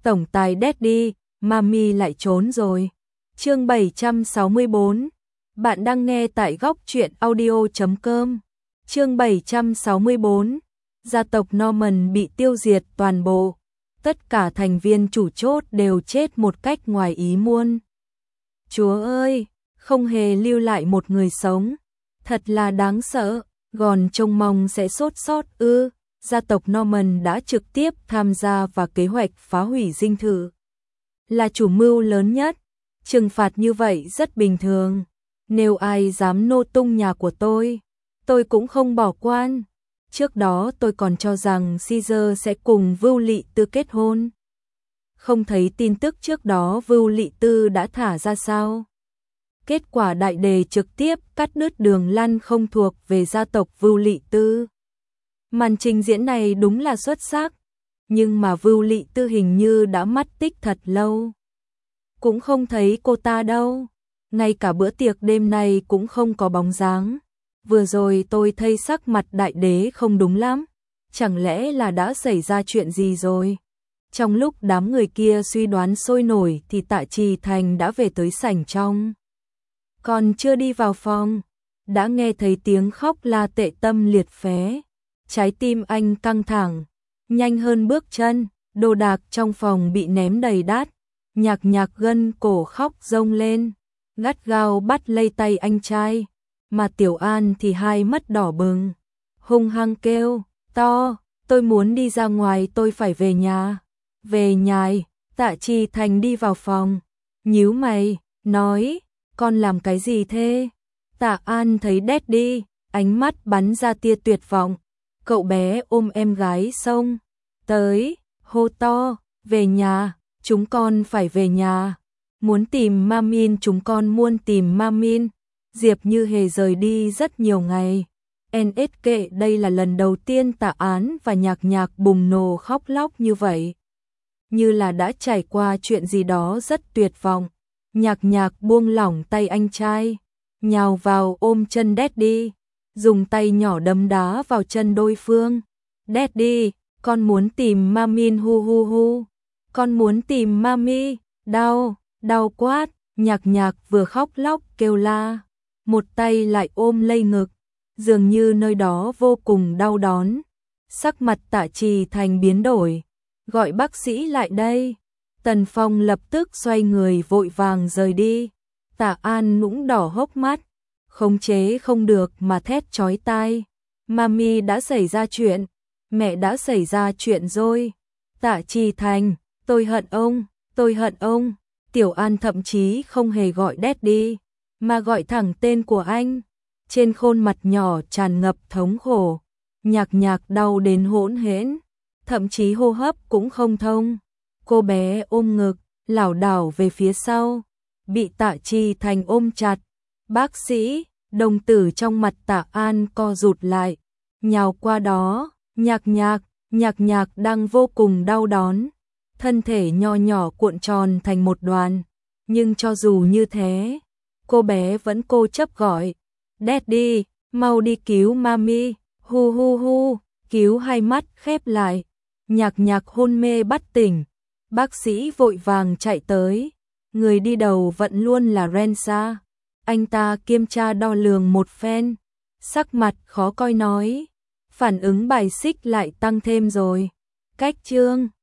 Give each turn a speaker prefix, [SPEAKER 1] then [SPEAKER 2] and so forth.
[SPEAKER 1] tổng tài Daddy, Mami lại trốn rồi. Chương 764. Bạn đang nghe tại góc truyện audio.com. Chương 764. Gia tộc Norman bị tiêu diệt toàn bộ. Tất cả thành viên chủ chốt đều chết một cách ngoài ý muốn. Chúa ơi, không hề lưu lại một người sống. Thật là đáng sợ, còn trông mong sẽ sốt sót ư. Gia tộc Norman đã trực tiếp tham gia vào kế hoạch phá hủy dinh thự. Là chủ mưu lớn nhất, trừng phạt như vậy rất bình thường. Nếu ai dám nô tung nhà của tôi cũng không bỏ quan. Trước đó tôi còn cho rằng Caesar sẽ cùng Vưu Lị Tư kết hôn. Không thấy tin tức trước đó Vưu Lị Tư đã thả ra sao? Kết quả đại đề trực tiếp cắt đứt đường lăn không thuộc về gia tộc Vưu Lị Tư. Màn trình diễn này đúng là xuất sắc, nhưng mà Vưu Lị Tư hình như đã mất tích thật lâu. Cũng không thấy cô ta đâu, ngay cả bữa tiệc đêm nay cũng không có bóng dáng. Vừa rồi tôi thấy sắc mặt đại đế không đúng lắm, chẳng lẽ là đã xảy ra chuyện gì rồi? Trong lúc đám người kia suy đoán sôi nổi thì Tạ Trì Thành đã về tới sảnh trong. Còn chưa đi vào phòng, đã nghe thấy tiếng khóc la tệ tâm liệt phế. Trái tim anh căng thẳng, nhanh hơn bước chân, đồ đạc trong phòng bị ném đầy đát. Nhạc Nhạc gân cổ khóc rông lên, gắt gao bắt lấy tay anh trai, mà Tiểu An thì hai mắt đỏ bừng, hung hăng kêu to, tôi muốn đi ra ngoài, tôi phải về nhà. Về nhà? Tạ Trì Thành đi vào phòng, nhíu mày, nói, con làm cái gì thế? Tạ An thấy Daddy, ánh mắt bắn ra tia tuyệt vọng. Cậu bé ôm em gái xông tới, hô to, về nhà, chúng con phải về nhà. Muốn tìm Mamin, chúng con muốn tìm Mamin. Diệp Như Hề rời đi rất nhiều ngày. NSK đây là lần đầu tiên Tạ Án và Nhạc Nhạc bùng nổ khóc lóc như vậy. Như là đã trải qua chuyện gì đó rất tuyệt vọng. Nhạc Nhạc buông lỏng tay anh trai, nhào vào ôm chân Daddy, dùng tay nhỏ đấm đá vào chân đối phương. Daddy, con muốn tìm Mamin, hu hu hu. Con muốn tìm Mami, đau, đau quát. Nhạc Nhạc vừa khóc lóc kêu la, một tay lại ôm lấy ngực, dường như nơi đó vô cùng đau đớn. Sắc mặt Tạ Trì Thành biến đổi, gọi bác sĩ lại đây. Tần Phong lập tức xoay người vội vàng rời đi. Tạ An nũng đỏ hốc mắt, khống chế không được mà thét chói tai. Mami đã xảy ra chuyện, mẹ đã xảy ra chuyện rồi. Tạ Trì Thành, tôi hận ông, tôi hận ông. Tiểu An thậm chí không hề gọi Daddy, mà gọi thẳng tên của anh. Trên khuôn mặt nhỏ tràn ngập thống khổ. Nhạc Nhạc đau đến hỗn hển, thậm chí hô hấp cũng không thông. Cô bé ôm ngực, lảo đảo về phía sau, bị Tạ Trì Thành ôm chặt. Bác sĩ, đồng tử trong mặt Tạ An co rụt lại, nhào qua đó. Nhạc Nhạc đang vô cùng đau đớn, thân thể nho nhỏ cuộn tròn thành một đoàn. Nhưng cho dù như thế, cô bé vẫn cố chấp gọi, Daddy, mau đi cứu Mami, hu hu hu. Cứu hai mắt khép lại, Nhạc Nhạc hôn mê bất tỉnh. Bác sĩ vội vàng chạy tới, người đi đầu vẫn luôn là Rensa. Anh ta kiểm tra đo lường một phen, sắc mặt khó coi nói, phản ứng bài xích lại tăng thêm rồi. Cách chương